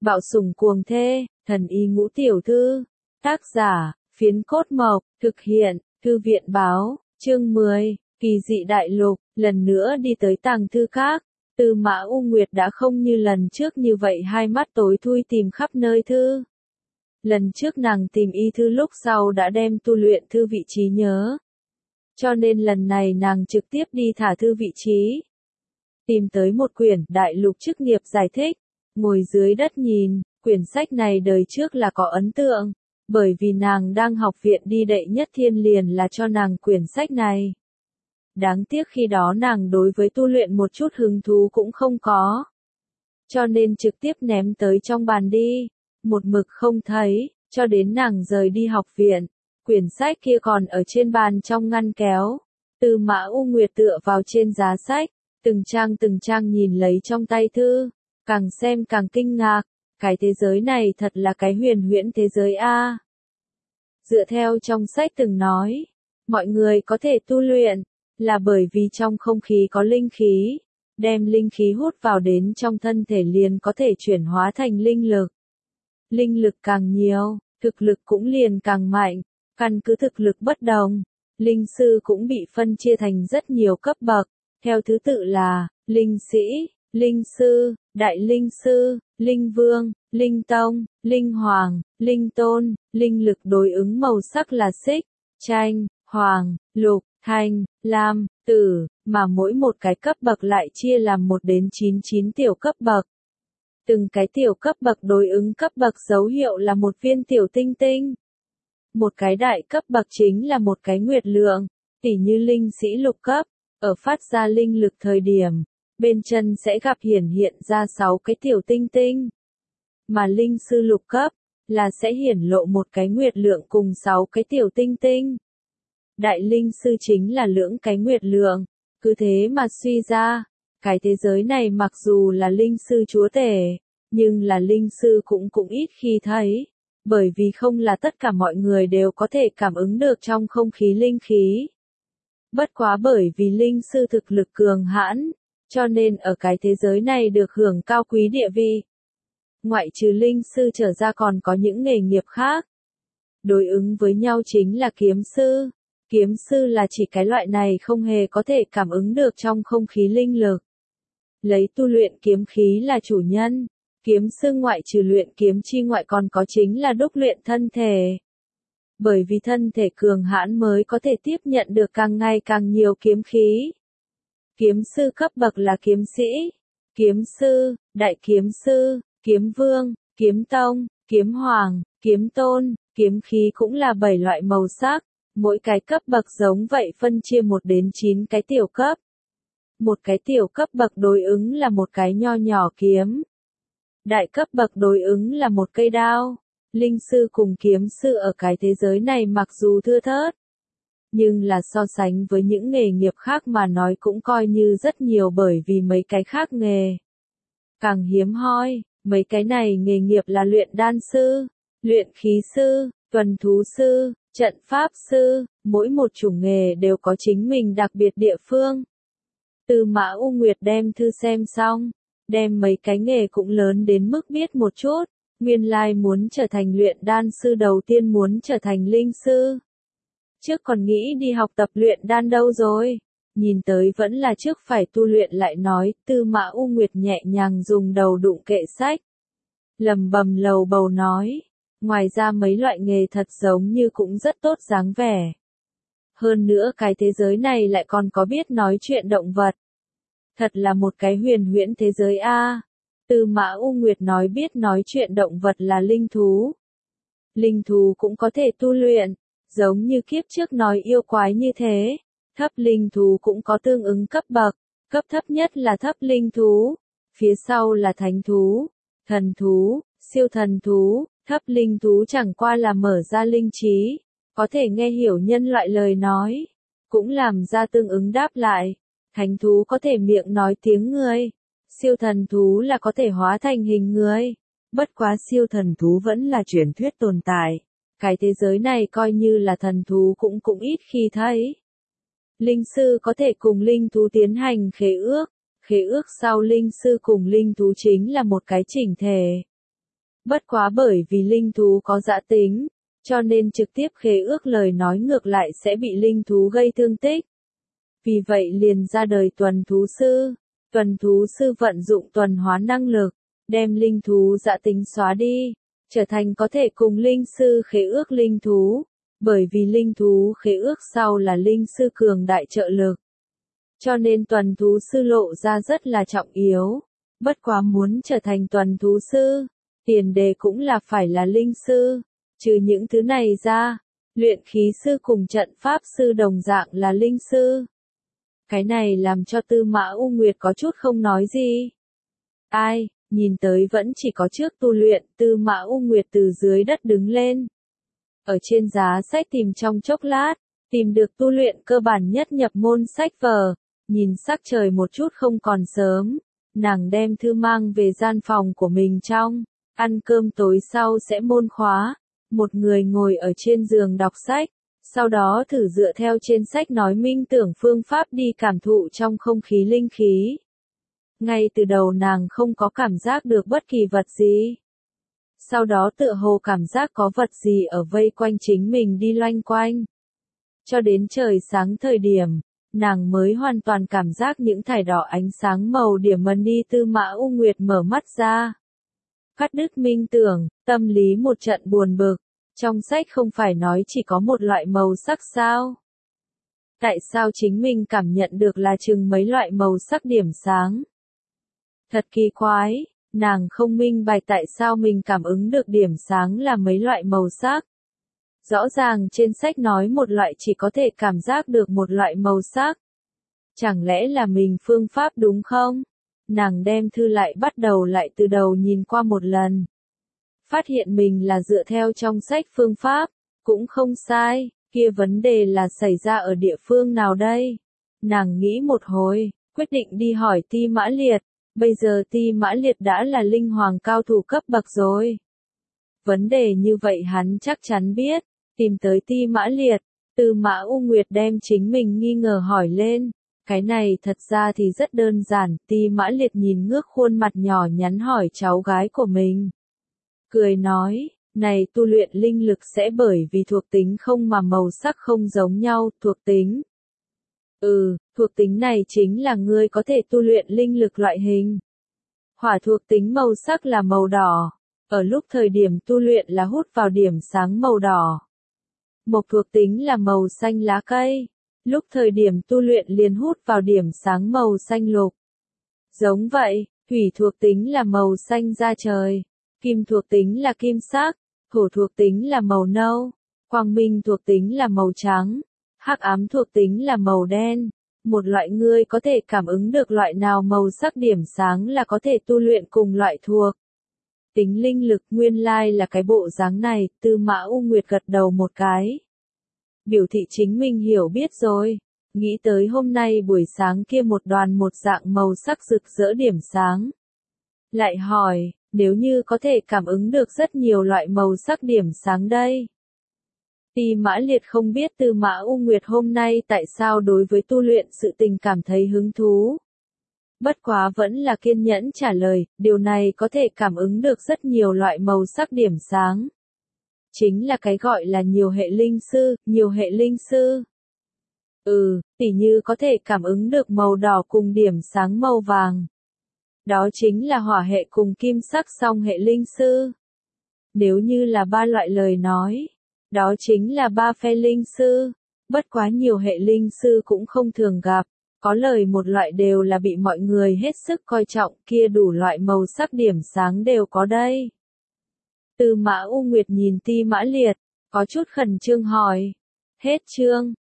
Bạo sủng cuồng thê, thần y ngũ tiểu thư. Tác giả, Phiến Cốt Mộc, thực hiện, Thư viện báo, chương 10, kỳ dị đại lục, lần nữa đi tới tàng thư các. Tư Mã U Nguyệt đã không như lần trước như vậy hai mắt tối thui tìm khắp nơi thư. Lần trước nàng tìm y thư lúc sau đã đem tu luyện thư vị trí nhớ. Cho nên lần này nàng trực tiếp đi thả thư vị trí. Tìm tới một quyển Đại lục chức nghiệp giải thích. Ngồi dưới đất nhìn, quyển sách này đời trước là có ấn tượng. Bởi vì nàng đang học viện đi đệ nhất thiên liền là cho nàng quyển sách này. Đáng tiếc khi đó nàng đối với tu luyện một chút hứng thú cũng không có. Cho nên trực tiếp ném tới trong bàn đi. Một mực không thấy, cho đến nàng rời đi học viện. Quyển sách kia còn ở trên bàn trong ngăn kéo. Tư Mã U Nguyệt tựa vào trên giá sách. Từng trang nhìn lấy trong tay thư. Càng xem càng kinh ngạc. Cái thế giới này thật là cái huyền huyễn thế giới a. Dựa theo trong sách từng nói. Mọi người có thể tu luyện. Là bởi vì trong không khí có linh khí. Đem linh khí hút vào đến trong thân thể liền có thể chuyển hóa thành linh lực. Linh lực càng nhiều, thực lực cũng liền càng mạnh. Căn cứ thực lực bất đồng, linh sư cũng bị phân chia thành rất nhiều cấp bậc. Theo thứ tự là, linh sĩ, linh sư, đại linh sư, linh vương, linh tông, linh hoàng, linh tôn. Linh lực đối ứng màu sắc là xích, chanh, hoàng, lục, thanh, lam, tử, mà mỗi một cái cấp bậc lại chia làm 1 đến 99 tiểu cấp bậc. Từng cái tiểu cấp bậc đối ứng cấp bậc dấu hiệu là một viên tiểu tinh tinh. Một cái đại cấp bậc chính là một cái nguyệt lượng, tỉ như linh sĩ lục cấp, ở phát ra linh lực thời điểm, bên chân sẽ gặp hiện ra 6 cái tiểu tinh tinh. Mà linh sư lục cấp, là sẽ hiển lộ một cái nguyệt lượng cùng 6 cái tiểu tinh tinh. Đại linh sư chính là lưỡng cái nguyệt lượng, cứ thế mà suy ra. Cái thế giới này mặc dù là linh sư chúa tể, nhưng là linh sư cũng ít khi thấy, bởi vì không là tất cả mọi người đều có thể cảm ứng được trong không khí linh khí. Bất quá bởi vì linh sư thực lực cường hãn, cho nên ở cái thế giới này được hưởng cao quý địa vị. Ngoại trừ linh sư trở ra còn có những nghề nghiệp khác. Đối ứng với nhau chính là kiếm sư. Kiếm sư là chỉ cái loại này không hề có thể cảm ứng được trong không khí linh lực. Lấy tu luyện kiếm khí là chủ nhân. Kiếm sư ngoại trừ luyện kiếm chi ngoại còn có chính là đúc luyện thân thể. Bởi vì thân thể cường hãn mới có thể tiếp nhận được càng ngày càng nhiều kiếm khí. Kiếm sư cấp bậc là kiếm sĩ, kiếm sư, đại kiếm sư, kiếm vương, kiếm tông, kiếm hoàng, kiếm tôn. Kiếm khí cũng là 7 loại màu sắc. Mỗi cái cấp bậc giống vậy phân chia 1 đến 9 cái tiểu cấp. Một cái tiểu cấp bậc đối ứng là một cái nho nhỏ kiếm. Đại cấp bậc đối ứng là một cây đao. Linh sư cùng kiếm sư ở cái thế giới này mặc dù thưa thớt, nhưng là so sánh với những nghề nghiệp khác mà nói cũng coi như rất nhiều, bởi vì mấy cái khác nghề càng hiếm hoi. Mấy cái này nghề nghiệp là luyện đan sư, luyện khí sư, tuần thú sư, trận pháp sư. Mỗi một chủng nghề đều có chính mình đặc biệt địa phương. Tư Mã U Nguyệt đem thư xem xong, đem mấy cái nghề cũng lớn đến mức biết một chút. Nguyên lai muốn trở thành luyện đan sư đầu tiên muốn trở thành linh sư. Trước còn nghĩ đi học tập luyện đan đâu rồi. Nhìn tới vẫn là trước phải tu luyện lại nói. Tư Mã U Nguyệt nhẹ nhàng dùng đầu đụng kệ sách. Lầm bầm lầu bầu nói. Ngoài ra mấy loại nghề thật giống như cũng rất tốt dáng vẻ. Hơn nữa cái thế giới này lại còn có biết nói chuyện động vật. Thật là một cái huyền huyễn thế giới a. Tư Mã U Nguyệt nói biết nói chuyện động vật là linh thú. Linh thú cũng có thể tu luyện, giống như kiếp trước nói yêu quái như thế. Thấp linh thú cũng có tương ứng cấp bậc, cấp thấp nhất là thấp linh thú, phía sau là thánh thú, thần thú, siêu thần thú. Thấp linh thú chẳng qua là mở ra linh trí, có thể nghe hiểu nhân loại lời nói, cũng làm ra tương ứng đáp lại. Thánh thú có thể miệng nói tiếng người. Siêu thần thú là có thể hóa thành hình người. Bất quá siêu thần thú vẫn là truyền thuyết tồn tại. Cái thế giới này coi như là thần thú cũng ít khi thấy. Linh sư có thể cùng linh thú tiến hành khế ước. Khế ước sau linh sư cùng linh thú chính là một cái chỉnh thể. Bất quá bởi vì linh thú có dã tính, cho nên trực tiếp khế ước lời nói ngược lại sẽ bị linh thú gây thương tích. Vì vậy liền ra đời tuần thú sư. Tuần thú sư vận dụng tuần hóa năng lực, đem linh thú dã tính xóa đi, trở thành có thể cùng linh sư khế ước linh thú. Bởi vì linh thú khế ước sau là linh sư cường đại trợ lực. Cho nên tuần thú sư lộ ra rất là trọng yếu. Bất quá muốn trở thành tuần thú sư, tiền đề cũng là phải là linh sư. Trừ những thứ này ra, luyện khí sư cùng trận pháp sư đồng dạng là linh sư. Cái này làm cho Tư Mã U Nguyệt có chút không nói gì. Ai, nhìn tới vẫn chỉ có trước tu luyện, Tư Mã U Nguyệt từ dưới đất đứng lên. Ở trên giá sách tìm trong chốc lát, tìm được tu luyện cơ bản nhất nhập môn sách vở, nhìn sắc trời một chút không còn sớm, nàng đem thư mang về gian phòng của mình trong, ăn cơm tối sau sẽ môn khóa, một người ngồi ở trên giường đọc sách, sau đó thử dựa theo trên sách nói minh tưởng phương pháp đi cảm thụ trong không khí linh khí. Ngay từ đầu nàng không có cảm giác được bất kỳ vật gì. Sau đó tựa hồ cảm giác có vật gì ở vây quanh chính mình đi loanh quanh. Cho đến trời sáng thời điểm, nàng mới hoàn toàn cảm giác những thải đỏ ánh sáng màu điểm mần đi. Tư Mã U Nguyệt mở mắt ra. Cắt đứt minh tưởng, tâm lý một trận buồn bực. Trong sách không phải nói chỉ có một loại màu sắc sao? Tại sao chính mình cảm nhận được là chừng mấy loại màu sắc điểm sáng? Thật kỳ quái. Nàng không minh bạch tại sao mình cảm ứng được điểm sáng là mấy loại màu sắc. Rõ ràng trên sách nói một loại chỉ có thể cảm giác được một loại màu sắc. Chẳng lẽ là mình phương pháp đúng không? Nàng đem thư lại bắt đầu lại từ đầu nhìn qua một lần. Phát hiện mình là dựa theo trong sách phương pháp, cũng không sai, kia vấn đề là xảy ra ở địa phương nào đây? Nàng nghĩ một hồi, quyết định đi hỏi Ti Mã Liệt. Bây giờ Ti Mã Liệt đã là linh hoàng cao thủ cấp bậc rồi. Vấn đề như vậy hắn chắc chắn biết, tìm tới Ti Mã Liệt, Tư Mã U Nguyệt đem chính mình nghi ngờ hỏi lên. Cái này thật ra thì rất đơn giản, Ti Mã Liệt nhìn ngước khuôn mặt nhỏ nhắn hỏi cháu gái của mình. Cười nói, này tu luyện linh lực sẽ bởi vì thuộc tính không mà màu sắc không giống nhau, thuộc tính. Thuộc tính này chính là ngươi có thể tu luyện linh lực loại hình. Hỏa thuộc tính màu sắc là màu đỏ, ở lúc thời điểm tu luyện là hút vào điểm sáng màu đỏ. Mộc thuộc tính là màu xanh lá cây, lúc thời điểm tu luyện liền hút vào điểm sáng màu xanh lục. Giống vậy, thủy thuộc tính là màu xanh da trời, kim thuộc tính là kim sắc, thổ thuộc tính là màu nâu, quang minh thuộc tính là màu trắng, hắc ám thuộc tính là màu đen. Một loại ngươi có thể cảm ứng được loại nào màu sắc điểm sáng là có thể tu luyện cùng loại thuộc tính linh lực. Nguyên lai là cái bộ dáng này. Tư Mã U Nguyệt gật đầu một cái, biểu thị chính mình hiểu biết rồi. Nghĩ tới hôm nay buổi sáng kia một đoàn một dạng màu sắc rực rỡ điểm sáng, lại hỏi, nếu như có thể cảm ứng được rất nhiều loại màu sắc điểm sáng đây? Ti Mã Liệt không biết Tư Mã U Nguyệt hôm nay tại sao đối với tu luyện sự tình cảm thấy hứng thú. Bất quá vẫn là kiên nhẫn trả lời, điều này có thể cảm ứng được rất nhiều loại màu sắc điểm sáng. Chính là cái gọi là nhiều hệ linh sư, nhiều hệ linh sư. Tỉ như có thể cảm ứng được màu đỏ cùng điểm sáng màu vàng. Đó chính là hỏa hệ cùng kim sắc song hệ linh sư. Nếu như là ba loại lời nói, đó chính là ba phe linh sư. Bất quá nhiều hệ linh sư cũng không thường gặp, có lời một loại đều là bị mọi người hết sức coi trọng, kia đủ loại màu sắc điểm sáng đều có đây. Tư Mã U Nguyệt nhìn Ti Mã Liệt, có chút khẩn trương hỏi. Hết chương.